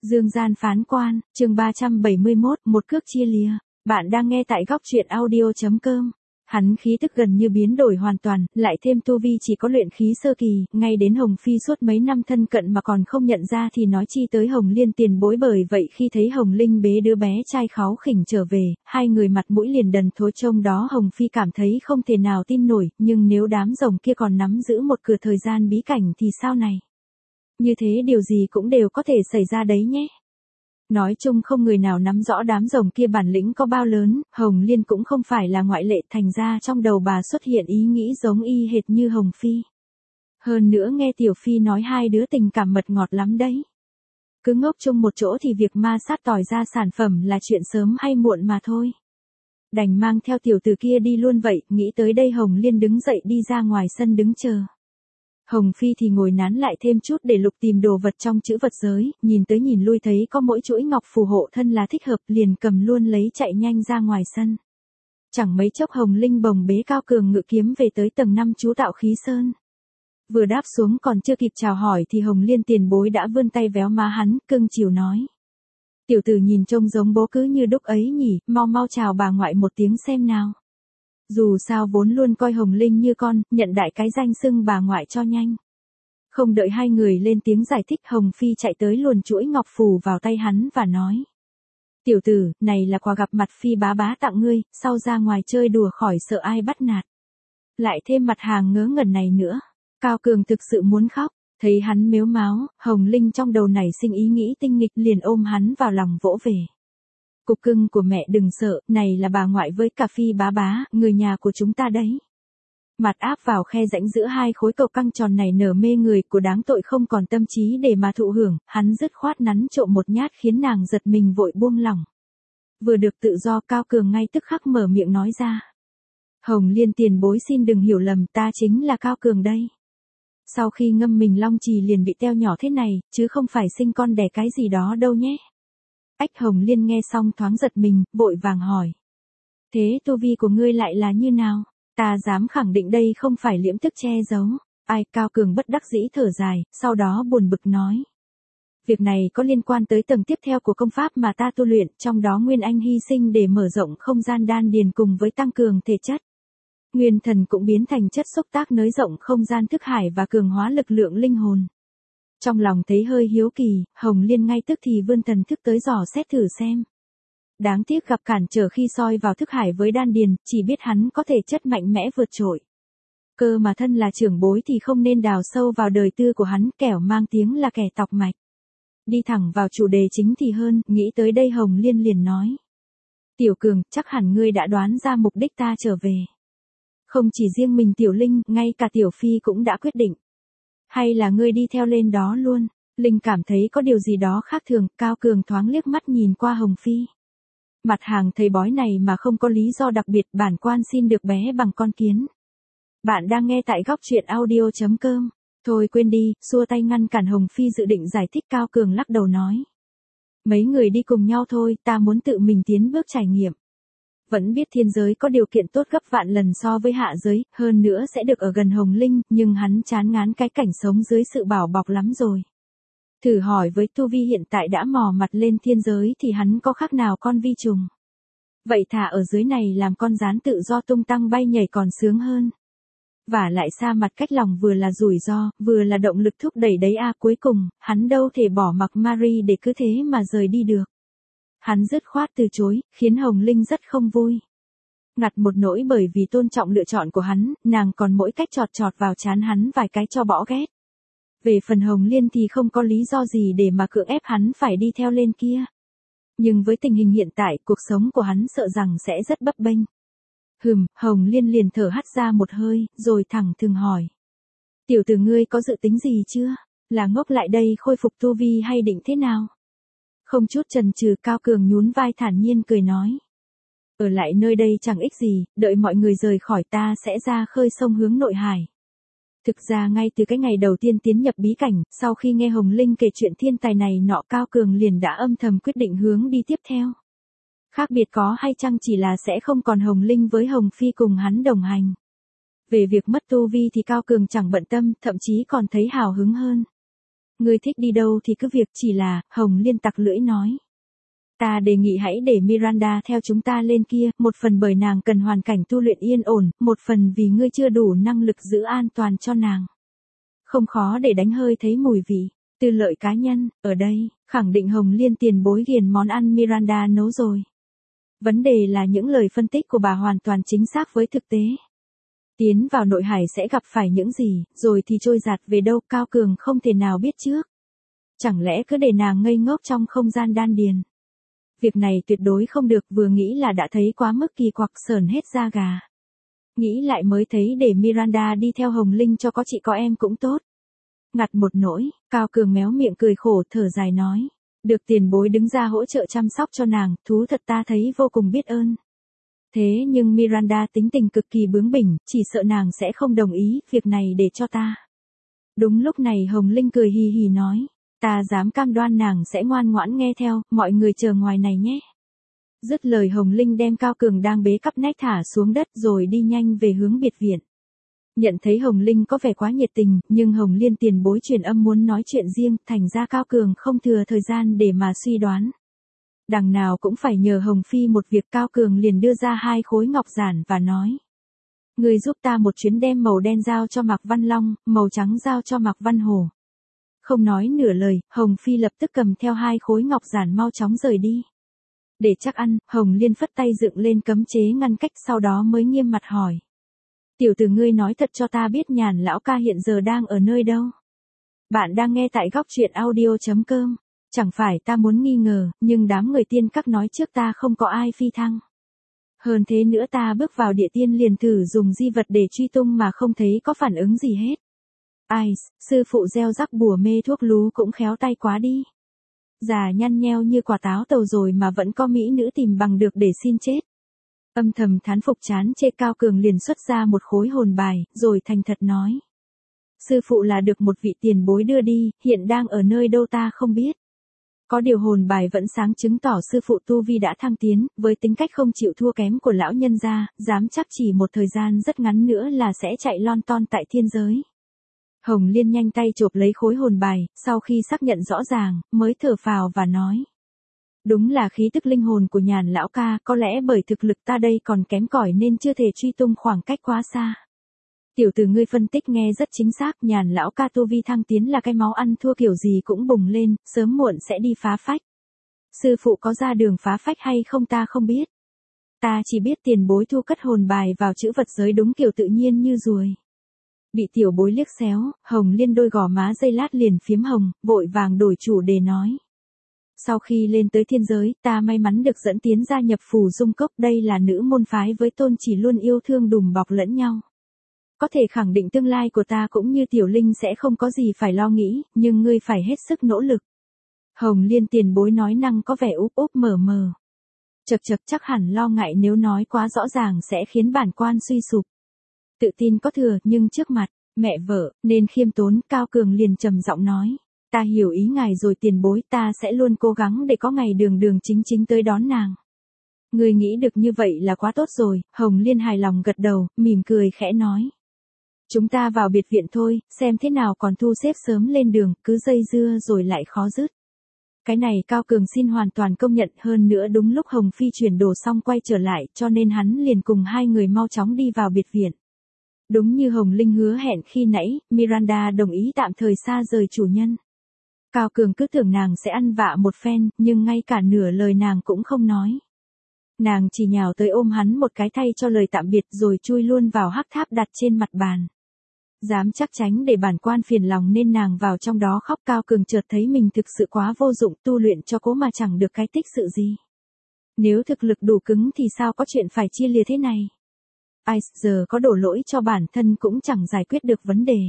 Dương gian phán quan, chương 371, một cước chia lìa. Bạn đang nghe tại góc truyện audio.com. Hắn khí tức gần như biến đổi hoàn toàn, lại thêm tu vi chỉ có luyện khí sơ kỳ, ngay đến Hồng Phi suốt mấy năm thân cận mà còn không nhận ra thì nói chi tới Hồng Liên tiền bối. Bởi vậy khi thấy Hồng Linh bế đứa bé trai kháu khỉnh trở về, hai người mặt mũi liền đần thối. Trông đó Hồng Phi cảm thấy không thể nào tin nổi, nhưng nếu đám rồng kia còn nắm giữ một cửa thời gian bí cảnh thì sao này? Như thế điều gì cũng đều có thể xảy ra đấy nhé. Nói chung không người nào nắm rõ đám rồng kia bản lĩnh có bao lớn, Hồng Liên cũng không phải là ngoại lệ, thành ra trong đầu bà xuất hiện ý nghĩ giống y hệt như Hồng Phi. Hơn nữa nghe Tiểu Phi nói hai đứa tình cảm mật ngọt lắm đấy. Cứ ngốc chung một chỗ thì việc ma sát tỏi ra sản phẩm là chuyện sớm hay muộn mà thôi. Đành mang theo tiểu tử kia đi luôn vậy. Nghĩ tới đây Hồng Liên đứng dậy đi ra ngoài sân đứng chờ. Hồng Phi thì ngồi nán lại thêm chút để lục tìm đồ vật trong chữ vật giới, nhìn tới nhìn lui thấy có mỗi chuỗi ngọc phù hộ thân là thích hợp, liền cầm luôn lấy chạy nhanh ra ngoài sân. Chẳng mấy chốc Hồng Linh bồng bế Cao Cường ngự kiếm về tới tầng 5 chú Tạo Khí Sơn. Vừa đáp xuống còn chưa kịp chào hỏi thì Hồng Liên tiền bối đã vươn tay véo má hắn, cưng chiều nói: "Tiểu tử nhìn trông giống bố cứ như đúc ấy nhỉ, mau mau chào bà ngoại một tiếng xem nào." Dù sao vốn luôn coi Hồng Linh như con, nhận đại cái danh xưng bà ngoại cho nhanh. Không đợi hai người lên tiếng giải thích, Hồng Phi chạy tới luồn chuỗi ngọc phù vào tay hắn và nói: "Tiểu tử, này là quà gặp mặt Phi bá bá tặng ngươi, sau ra ngoài chơi đùa khỏi sợ ai bắt nạt." Lại thêm mặt hàng ngớ ngẩn này nữa. Cao Cường thực sự muốn khóc, thấy hắn mếu máo, Hồng Linh trong đầu nảy sinh ý nghĩ tinh nghịch, liền ôm hắn vào lòng vỗ về. "Cục cưng của mẹ đừng sợ, này là bà ngoại với cả Phi bá bá, người nhà của chúng ta đấy." Mặt áp vào khe rãnh giữa hai khối cầu căng tròn này nở mê người của đáng tội không còn tâm trí để mà thụ hưởng, hắn dứt khoát nắn trộm một nhát khiến nàng giật mình vội buông lỏng. Vừa được tự do Cao Cường ngay tức khắc mở miệng nói ra: "Hồng Liên tiền bối xin đừng hiểu lầm, ta chính là Cao Cường đây. Sau khi ngâm mình long trì liền bị teo nhỏ thế này, chứ không phải sinh con đẻ cái gì đó đâu nhé." Ách, Hồng Liên nghe xong thoáng giật mình, vội vàng hỏi: "Thế tu vi của ngươi lại là như nào? Ta dám khẳng định đây không phải liễm tức che giấu." Ai, Cao Cường bất đắc dĩ thở dài, sau đó buồn bực nói: "Việc này có liên quan tới tầng tiếp theo của công pháp mà ta tu luyện, trong đó Nguyên Anh hy sinh để mở rộng không gian đan điền cùng với tăng cường thể chất. Nguyên thần cũng biến thành chất xúc tác nới rộng không gian thức hải và cường hóa lực lượng linh hồn." Trong lòng thấy hơi hiếu kỳ, Hồng Liên ngay tức thì vươn thần thức tới dò xét thử xem. Đáng tiếc gặp cản trở khi soi vào thức hải với đan điền, chỉ biết hắn có thể chất mạnh mẽ vượt trội. Cơ mà thân là trưởng bối thì không nên đào sâu vào đời tư của hắn, kẻo mang tiếng là kẻ tọc mạch. Đi thẳng vào chủ đề chính thì hơn, nghĩ tới đây Hồng Liên liền nói: "Tiểu Cường, chắc hẳn ngươi đã đoán ra mục đích ta trở về. Không chỉ riêng mình Tiểu Linh, ngay cả Tiểu Phi cũng đã quyết định. Hay là ngươi đi theo lên đó luôn?" Linh cảm thấy có điều gì đó khác thường, Cao Cường thoáng liếc mắt nhìn qua Hồng Phi. Mặt hàng thầy bói này mà không có lý do đặc biệt, bản quan xin được bé bằng con kiến. Bạn đang nghe tại góc truyện audio.com. Thôi quên đi, xua tay ngăn cản Hồng Phi dự định giải thích. Cao Cường lắc đầu nói: "Mấy người đi cùng nhau thôi, ta muốn tự mình tiến bước trải nghiệm. Vẫn biết thiên giới có điều kiện tốt gấp vạn lần so với hạ giới, hơn nữa sẽ được ở gần Hồng Linh, nhưng hắn chán ngán cái cảnh sống dưới sự bảo bọc lắm rồi. Thử hỏi với tu vi hiện tại đã mò mặt lên thiên giới thì hắn có khác nào con vi trùng. Vậy thà ở dưới này làm con gián tự do tung tăng bay nhảy còn sướng hơn. Và lại xa mặt cách lòng vừa là rủi ro, vừa là động lực thúc đẩy đấy à." Cuối cùng, hắn đâu thể bỏ mặc Marie để cứ thế mà rời đi được. Hắn dứt khoát từ chối, khiến Hồng Linh rất không vui. Ngặt một nỗi bởi vì tôn trọng lựa chọn của hắn, nàng còn mỗi cách chọt chọt vào trán hắn vài cái cho bỏ ghét. Về phần Hồng Liên thì không có lý do gì để mà cưỡng ép hắn phải đi theo lên kia. Nhưng với tình hình hiện tại, cuộc sống của hắn sợ rằng sẽ rất bấp bênh. Hồng Liên liền thở hắt ra một hơi, rồi thẳng thừng hỏi: "Tiểu tử ngươi có dự tính gì chưa? Là ngốc lại đây khôi phục tu vi hay định thế nào?" Không chút chần chừ, Cao Cường nhún vai thản nhiên cười nói: "Ở lại nơi đây chẳng ích gì, đợi mọi người rời khỏi ta sẽ ra khơi sông hướng nội hải." Thực ra ngay từ cái ngày đầu tiên tiến nhập bí cảnh, sau khi nghe Hồng Linh kể chuyện thiên tài này nọ, Cao Cường liền đã âm thầm quyết định hướng đi tiếp theo. Khác biệt có hay chăng chỉ là sẽ không còn Hồng Linh với Hồng Phi cùng hắn đồng hành. Về việc mất tu vi thì Cao Cường chẳng bận tâm, thậm chí còn thấy hào hứng hơn. Ngươi thích đi đâu thì cứ việc, chỉ là, Hồng Liên tặc lưỡi nói. Ta đề nghị hãy để Miranda theo chúng ta lên kia, một phần bởi nàng cần hoàn cảnh tu luyện yên ổn, một phần vì ngươi chưa đủ năng lực giữ an toàn cho nàng. Không khó để đánh hơi thấy mùi vị. Tư lợi cá nhân, ở đây, khẳng định Hồng Liên tiền bối ghiền món ăn Miranda nấu rồi. Vấn đề là những lời phân tích của bà hoàn toàn chính xác với thực tế. Tiến vào nội hải sẽ gặp phải những gì, rồi thì trôi giạt về đâu, Cao Cường không thể nào biết trước. Chẳng lẽ cứ để nàng ngây ngốc trong không gian đan điền. Việc này tuyệt đối không được, vừa nghĩ là đã thấy quá mức kỳ quặc, sởn hết da gà. Nghĩ lại mới thấy để Miranda đi theo Hồng Linh cho có chị có em cũng tốt. Ngặt một nỗi, Cao Cường méo miệng cười khổ thở dài nói. Được tiền bối đứng ra hỗ trợ chăm sóc cho nàng, thú thật ta thấy vô cùng biết ơn. Thế nhưng Miranda tính tình cực kỳ bướng bỉnh, chỉ sợ nàng sẽ không đồng ý, việc này để cho ta. Đúng lúc này Hồng Linh cười hì hì nói. Ta dám cam đoan nàng sẽ ngoan ngoãn nghe theo, mọi người chờ ngoài này nhé. Dứt lời Hồng Linh đem Cao Cường đang bế cắp nách thả xuống đất rồi đi nhanh về hướng biệt viện. Nhận thấy Hồng Linh có vẻ quá nhiệt tình, nhưng Hồng Liên tiền bối truyền âm muốn nói chuyện riêng, thành ra Cao Cường không thừa thời gian để mà suy đoán. Đằng nào cũng phải nhờ Hồng Phi một việc, Cao Cường liền đưa ra 2 khối ngọc giản và nói. Người giúp ta một chuyến, đem màu đen giao cho Mạc Văn Long, màu trắng giao cho Mạc Văn Hổ. Không nói nửa lời, Hồng Phi lập tức cầm theo 2 khối ngọc giản mau chóng rời đi. Để chắc ăn, Hồng Liên phất tay dựng lên cấm chế ngăn cách, sau đó mới nghiêm mặt hỏi. Tiểu tử, ngươi nói thật cho ta biết Nhàn lão ca hiện giờ đang ở nơi đâu? Bạn đang nghe tại góc truyện audio.com. Chẳng phải ta muốn nghi ngờ, nhưng đám người tiên các nói trước ta không có ai phi thăng. Hơn thế nữa ta bước vào địa tiên liền thử dùng di vật để truy tung mà không thấy có phản ứng gì hết. Ai, sư phụ gieo rắc bùa mê thuốc lú cũng khéo tay quá đi. Già nhăn nheo như quả táo tàu rồi mà vẫn có mỹ nữ tìm bằng được để xin chết. Âm thầm thán phục chán chê, Cao Cường liền xuất ra một khối hồn bài, rồi thành thật nói. Sư phụ là được một vị tiền bối đưa đi, hiện đang ở nơi đâu ta không biết. Có điều hồn bài vẫn sáng chứng tỏ sư phụ tu vi đã thăng tiến, với tính cách không chịu thua kém của lão nhân gia, dám chắc chỉ một thời gian rất ngắn nữa là sẽ chạy lon ton tại thiên giới. Hồng Liên nhanh tay chộp lấy khối hồn bài, sau khi xác nhận rõ ràng, mới thở phào và nói. Đúng là khí tức linh hồn của Nhàn lão ca, có lẽ bởi thực lực ta đây còn kém cỏi nên chưa thể truy tung khoảng cách quá xa. Tiểu tử, ngươi phân tích nghe rất chính xác, Nhàn lão ca tu vi thăng tiến là cái máu ăn thua kiểu gì cũng bùng lên, sớm muộn sẽ đi phá phách. Sư phụ có ra đường phá phách hay không ta không biết. Ta chỉ biết tiền bối thu cất hồn bài vào chữ vật giới đúng kiểu tự nhiên như ruồi. Bị tiểu bối liếc xéo, Hồng Liên đôi gò má giây lát liền phiếm hồng, vội vàng đổi chủ đề nói. Sau khi lên tới thiên giới, ta may mắn được dẫn tiến gia nhập Phù Dung Cốc, đây là nữ môn phái với tôn chỉ luôn yêu thương đùm bọc lẫn nhau. Có thể khẳng định tương lai của ta cũng như Tiểu Linh sẽ không có gì phải lo nghĩ, nhưng ngươi phải hết sức nỗ lực. Hồng Liên tiền bối nói năng có vẻ úp úp mở mờ. Chật chắc hẳn lo ngại nếu nói quá rõ ràng sẽ khiến bản quan suy sụp. Tự tin có thừa, nhưng trước mặt mẹ vợ nên khiêm tốn, Cao Cường liền trầm giọng nói. Ta hiểu ý ngài rồi tiền bối, ta sẽ luôn cố gắng để có ngày đường chính tới đón nàng. Người nghĩ được như vậy là quá tốt rồi, Hồng Liên hài lòng gật đầu, mỉm cười khẽ nói. Chúng ta vào biệt viện thôi, xem thế nào còn thu xếp sớm lên đường, cứ dây dưa rồi lại khó dứt. Cái này Cao Cường xin hoàn toàn công nhận, hơn nữa đúng lúc Hồng Phi chuyển đồ xong quay trở lại, cho nên hắn liền cùng 2 người mau chóng đi vào biệt viện. Đúng như Hồng Linh hứa hẹn khi nãy, Miranda đồng ý tạm thời xa rời chủ nhân. Cao Cường cứ tưởng nàng sẽ ăn vạ một phen, nhưng ngay cả nửa lời nàng cũng không nói. Nàng chỉ nhào tới ôm hắn một cái thay cho lời tạm biệt rồi chui luôn vào hắc tháp đặt trên mặt bàn. Dám chắc tránh để bản quan phiền lòng nên nàng vào trong đó khóc. Cao Cường chợt thấy mình thực sự quá vô dụng, tu luyện cho cố mà chẳng được cái tích sự gì. Nếu thực lực đủ cứng thì sao có chuyện phải chia lìa thế này. Ai giờ có đổ lỗi cho bản thân cũng chẳng giải quyết được vấn đề.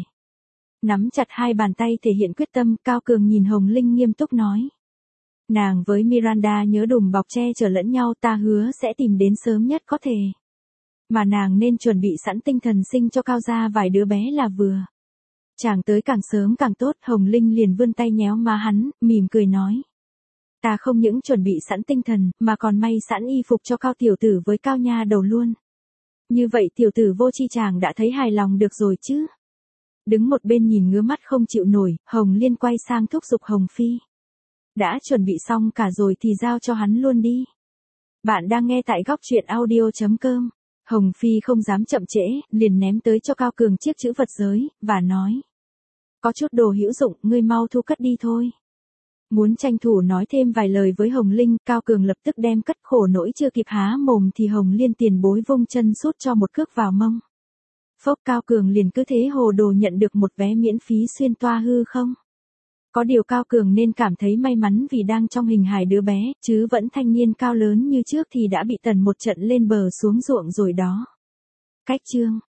Nắm chặt 2 bàn tay thể hiện quyết tâm, Cao Cường nhìn Hồng Linh nghiêm túc nói. Nàng với Miranda nhớ đùm bọc che chở lẫn nhau, ta hứa sẽ tìm đến sớm nhất có thể. Mà nàng nên chuẩn bị sẵn tinh thần sinh cho Cao gia vài đứa bé là vừa. Chàng tới càng sớm càng tốt. Hồng Linh liền vươn tay nhéo má hắn, mỉm cười nói. Ta không những chuẩn bị sẵn tinh thần, mà còn may sẵn y phục cho Cao tiểu tử với Cao nha đầu luôn. Như vậy tiểu tử vô chi chàng đã thấy hài lòng được rồi chứ. Đứng một bên nhìn ngứa mắt không chịu nổi, Hồng Liên quay sang thúc giục Hồng Phi. Đã chuẩn bị xong cả rồi thì giao cho hắn luôn đi. Bạn đang nghe tại góc truyện audio.com. Hồng Phi không dám chậm trễ, liền ném tới cho Cao Cường chiếc chữ vật giới, và nói. Có chút đồ hữu dụng, ngươi mau thu cất đi thôi. Muốn tranh thủ nói thêm vài lời với Hồng Linh, Cao Cường lập tức đem cất, khổ nỗi chưa kịp há mồm thì Hồng Liên tiền bối vung chân sút cho một cước vào mông. Phốc, Cao Cường liền cứ thế hồ đồ nhận được một vé miễn phí xuyên toa hư không. Có điều Cao Cường nên cảm thấy may mắn vì đang trong hình hài đứa bé, chứ vẫn thanh niên cao lớn như trước thì đã bị tần một trận lên bờ xuống ruộng rồi đó. Cách chương